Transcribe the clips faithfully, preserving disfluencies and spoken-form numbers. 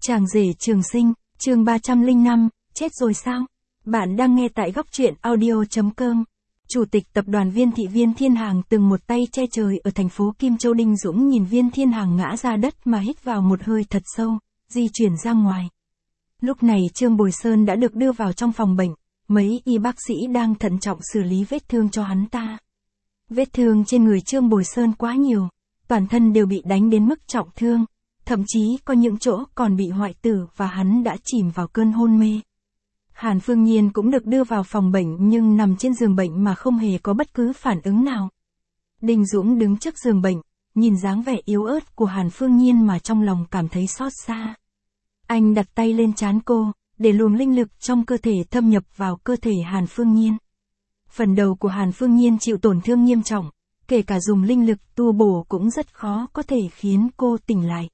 Chàng rể trường sinh, chương ba trăm lẻ năm, chết rồi sao? Bạn đang nghe tại góc truyện audio chấm com. Chủ tịch tập đoàn Viên Thị Viên Thiên Hàng từng một tay che trời ở thành phố Kim Châu. Đinh Dũng nhìn Viên Thiên Hàng ngã ra đất mà hít vào một hơi thật sâu, di chuyển ra ngoài. Lúc này Trương Bồi Sơn đã được đưa vào trong phòng bệnh, mấy y bác sĩ đang thận trọng xử lý vết thương cho hắn ta. Vết thương trên người Trương Bồi Sơn quá nhiều, toàn thân đều bị đánh đến mức trọng thương, thậm chí có những chỗ còn bị hoại tử và hắn đã chìm vào cơn hôn mê. Hàn Phương Nhiên cũng được đưa vào phòng bệnh nhưng nằm trên giường bệnh mà không hề có bất cứ phản ứng nào. Đinh Dũng đứng trước giường bệnh, nhìn dáng vẻ yếu ớt của Hàn Phương Nhiên mà trong lòng cảm thấy xót xa. Anh đặt tay lên trán cô, để luồng linh lực trong cơ thể thâm nhập vào cơ thể Hàn Phương Nhiên. Phần đầu của Hàn Phương Nhiên chịu tổn thương nghiêm trọng, kể cả dùng linh lực tu bổ cũng rất khó có thể khiến cô tỉnh lại.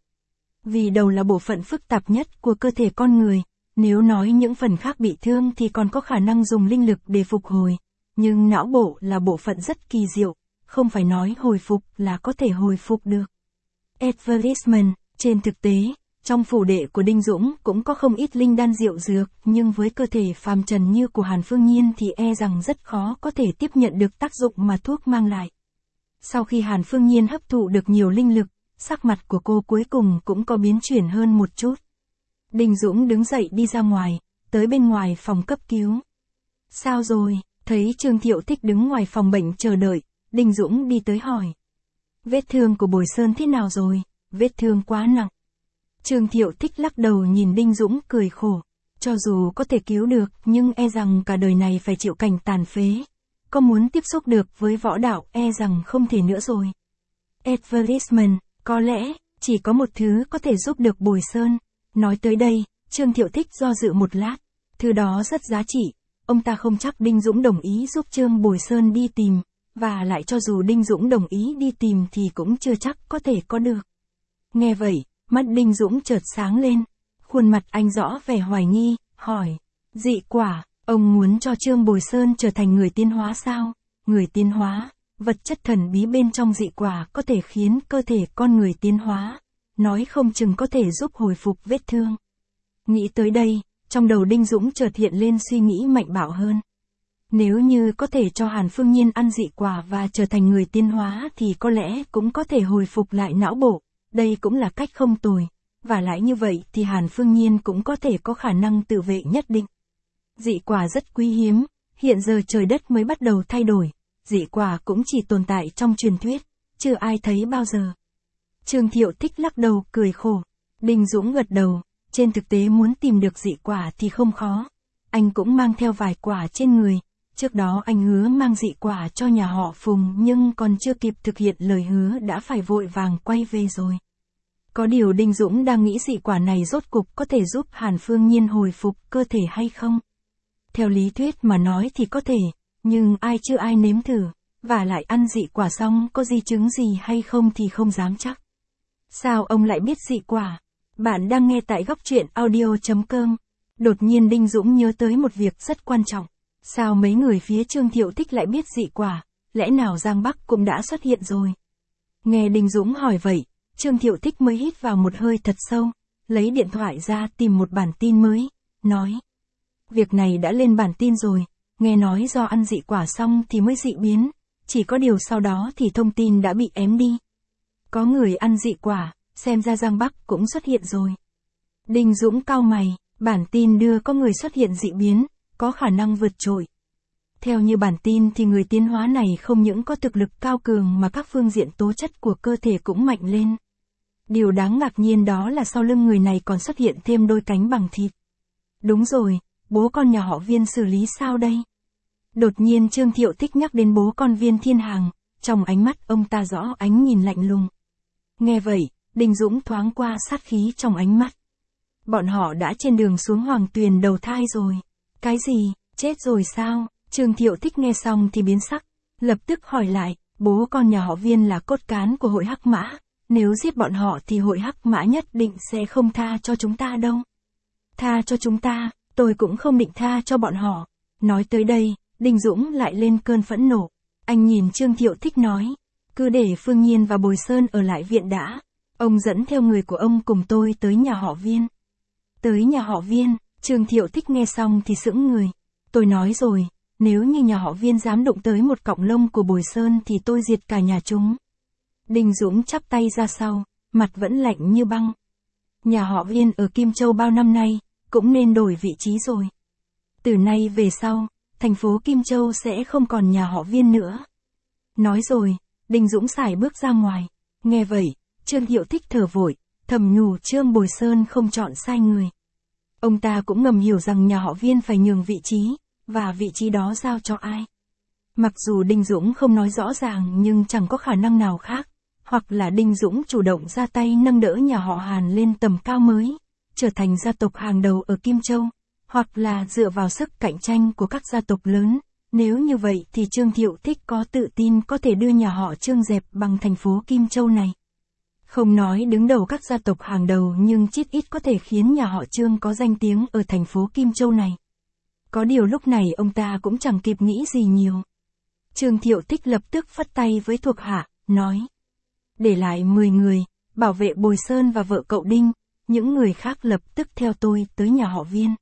Vì đầu là bộ phận phức tạp nhất của cơ thể con người, nếu nói những phần khác bị thương thì còn có khả năng dùng linh lực để phục hồi, nhưng não bộ là bộ phận rất kỳ diệu, không phải nói hồi phục là có thể hồi phục được. Advertisement, trên thực tế, trong phủ đệ của Đinh Dũng cũng có không ít linh đan diệu dược, nhưng với cơ thể phàm trần như của Hàn Phương Nhiên thì e rằng rất khó có thể tiếp nhận được tác dụng mà thuốc mang lại. Sau khi Hàn Phương Nhiên hấp thụ được nhiều linh lực, sắc mặt của cô cuối cùng cũng có biến chuyển hơn một chút. Đinh Dũng đứng dậy đi ra ngoài, tới bên ngoài phòng cấp cứu. Sao rồi? Thấy Trương Thiệu Thích đứng ngoài phòng bệnh chờ đợi, Đinh Dũng đi tới hỏi. Vết thương của Bồi Sơn thế nào rồi? Vết thương quá nặng. Trương Thiệu Thích lắc đầu nhìn Đinh Dũng cười khổ. Cho dù có thể cứu được nhưng e rằng cả đời này phải chịu cảnh tàn phế. Có muốn tiếp xúc được với võ đạo e rằng không thể nữa rồi. Advertisement, có lẽ, chỉ có một thứ có thể giúp được Bồi Sơn. Nói tới đây, Trương Thiệu Thích do dự một lát. Thứ đó rất giá trị, ông ta không chắc Đinh Dũng đồng ý giúp Trương Bồi Sơn đi tìm, và lại cho dù Đinh Dũng đồng ý đi tìm thì cũng chưa chắc có thể có được. Nghe vậy, mắt Đinh Dũng chợt sáng lên, khuôn mặt anh rõ vẻ hoài nghi, hỏi, dị quả, ông muốn cho Trương Bồi Sơn trở thành người tiến hóa sao? Người tiến hóa, vật chất thần bí bên trong dị quả có thể khiến cơ thể con người tiến hóa, nói không chừng có thể giúp hồi phục vết thương. Nghĩ tới đây, trong đầu Đinh Dũng chợt hiện lên suy nghĩ mạnh bạo hơn. Nếu như có thể cho Hàn Phương Nhiên ăn dị quả và trở thành người tiến hóa thì có lẽ cũng có thể hồi phục lại não bộ, đây cũng là cách không tồi, và lại như vậy thì Hàn Phương Nhiên cũng có thể có khả năng tự vệ nhất định. Dị quả rất quý hiếm, hiện giờ trời đất mới bắt đầu thay đổi, dị quả cũng chỉ tồn tại trong truyền thuyết, chưa ai thấy bao giờ. Trương Thiệu Thích lắc đầu cười khổ. Đinh Dũng gật đầu, trên thực tế muốn tìm được dị quả thì không khó. Anh cũng mang theo vài quả trên người, trước đó anh hứa mang dị quả cho nhà họ Phùng nhưng còn chưa kịp thực hiện lời hứa đã phải vội vàng quay về rồi. Có điều Đinh Dũng đang nghĩ dị quả này rốt cục có thể giúp Hàn Phương Nhiên hồi phục cơ thể hay không? Theo lý thuyết mà nói thì có thể, nhưng ai chưa ai nếm thử, và lại ăn dị quả xong có di chứng gì hay không thì không dám chắc. Sao ông lại biết dị quả? Bạn đang nghe tại góc truyện audio chấm com. Đột nhiên Đinh Dũng nhớ tới một việc rất quan trọng. Sao mấy người phía Trương Thiệu Thích lại biết dị quả? Lẽ nào Giang Bắc cũng đã xuất hiện rồi? Nghe Đinh Dũng hỏi vậy, Trương Thiệu Thích mới hít vào một hơi thật sâu, lấy điện thoại ra tìm một bản tin mới, nói. Việc này đã lên bản tin rồi, nghe nói do ăn dị quả xong thì mới dị biến, chỉ có điều sau đó thì thông tin đã bị ém đi. Có người ăn dị quả, xem ra Giang Bắc cũng xuất hiện rồi. Đinh Dũng cau mày, bản tin đưa có người xuất hiện dị biến, có khả năng vượt trội. Theo như bản tin thì người tiến hóa này không những có thực lực cao cường mà các phương diện tố chất của cơ thể cũng mạnh lên. Điều đáng ngạc nhiên đó là sau lưng người này còn xuất hiện thêm đôi cánh bằng thịt. Đúng rồi, bố con nhà họ Viên xử lý sao đây? Đột nhiên Trương Thiệu Thích nhắc đến bố con Viên Thiên Hàng, trong ánh mắt ông ta rõ ánh nhìn lạnh lùng. Nghe vậy, Đinh Dũng thoáng qua sát khí trong ánh mắt. Bọn họ đã trên đường xuống Hoàng Tuyền đầu thai rồi. Cái gì, chết rồi sao? Trương Thiệu Thích nghe xong thì biến sắc, lập tức hỏi lại, bố con nhà họ Viên là cốt cán của hội Hắc Mã, nếu giết bọn họ thì hội Hắc Mã nhất định sẽ không tha cho chúng ta đâu. Tha cho chúng ta, tôi cũng không định tha cho bọn họ. Nói tới đây, Đinh Dũng lại lên cơn phẫn nộ. Anh nhìn Trương Thiệu Thích nói, cứ để Phương Nhiên và Bồi Sơn ở lại viện đã. Ông dẫn theo người của ông cùng tôi tới nhà họ Viên. Tới nhà họ Viên, Trương Thiệu Thích nghe xong thì sững người. Tôi nói rồi, nếu như nhà họ Viên dám đụng tới một cọng lông của Bồi Sơn thì tôi diệt cả nhà chúng. Đinh Dũng chắp tay ra sau, mặt vẫn lạnh như băng. Nhà họ Viên ở Kim Châu bao năm nay, cũng nên đổi vị trí rồi. Từ nay về sau, thành phố Kim Châu sẽ không còn nhà họ Viên nữa. Nói rồi, Đinh Dũng sải bước ra ngoài. Nghe vậy, Trương Thiệu Thích thở vội, thầm nhủ Trương Bồi Sơn không chọn sai người. Ông ta cũng ngầm hiểu rằng nhà họ Viên phải nhường vị trí, và vị trí đó giao cho ai. Mặc dù Đinh Dũng không nói rõ ràng nhưng chẳng có khả năng nào khác. Hoặc là Đinh Dũng chủ động ra tay nâng đỡ nhà họ Hàn lên tầm cao mới, trở thành gia tộc hàng đầu ở Kim Châu, hoặc là dựa vào sức cạnh tranh của các gia tộc lớn. Nếu như vậy thì Trương Thiệu Thích có tự tin có thể đưa nhà họ Trương dẹp bằng thành phố Kim Châu này. Không nói đứng đầu các gia tộc hàng đầu nhưng chít ít có thể khiến nhà họ Trương có danh tiếng ở thành phố Kim Châu này. Có điều lúc này ông ta cũng chẳng kịp nghĩ gì nhiều. Trương Thiệu Thích lập tức phất tay với thuộc hạ, nói. Để lại mười người, bảo vệ Bồi Sơn và vợ cậu Đinh, những người khác lập tức theo tôi tới nhà họ Viên.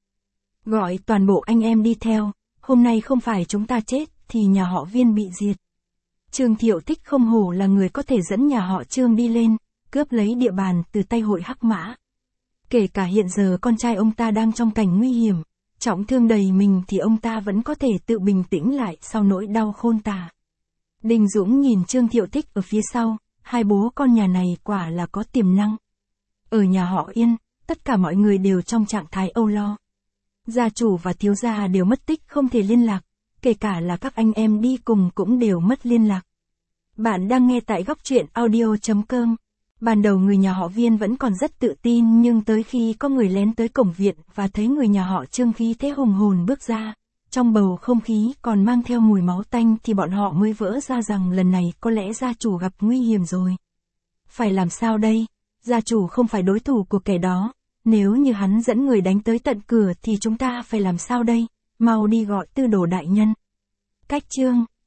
Gọi toàn bộ anh em đi theo, hôm nay không phải chúng ta chết thì nhà họ Viên bị diệt. Trương Thiệu Thích không hổ là người có thể dẫn nhà họ Trương đi lên, cướp lấy địa bàn từ tay hội Hắc Mã. Kể cả hiện giờ con trai ông ta đang trong cảnh nguy hiểm, trọng thương đầy mình thì ông ta vẫn có thể tự bình tĩnh lại sau nỗi đau khôn tả. Đinh Dũng nhìn Trương Thiệu Thích ở phía sau, hai bố con nhà này quả là có tiềm năng. Ở nhà họ Yên, tất cả mọi người đều trong trạng thái âu lo. Gia chủ và thiếu gia đều mất tích không thể liên lạc, kể cả là các anh em đi cùng cũng đều mất liên lạc. Bạn đang nghe tại góc truyện audio chấm com. Ban đầu người nhà họ Viên vẫn còn rất tự tin nhưng tới khi có người lén tới cổng viện và thấy người nhà họ Trương khí thế hùng hồn bước ra, trong bầu không khí còn mang theo mùi máu tanh thì bọn họ mới vỡ ra rằng lần này có lẽ gia chủ gặp nguy hiểm rồi. Phải làm sao đây? Gia chủ không phải đối thủ của kẻ đó. Nếu như hắn dẫn người đánh tới tận cửa thì chúng ta phải làm sao đây? Mau đi gọi Tư Đồ đại nhân. Cách chương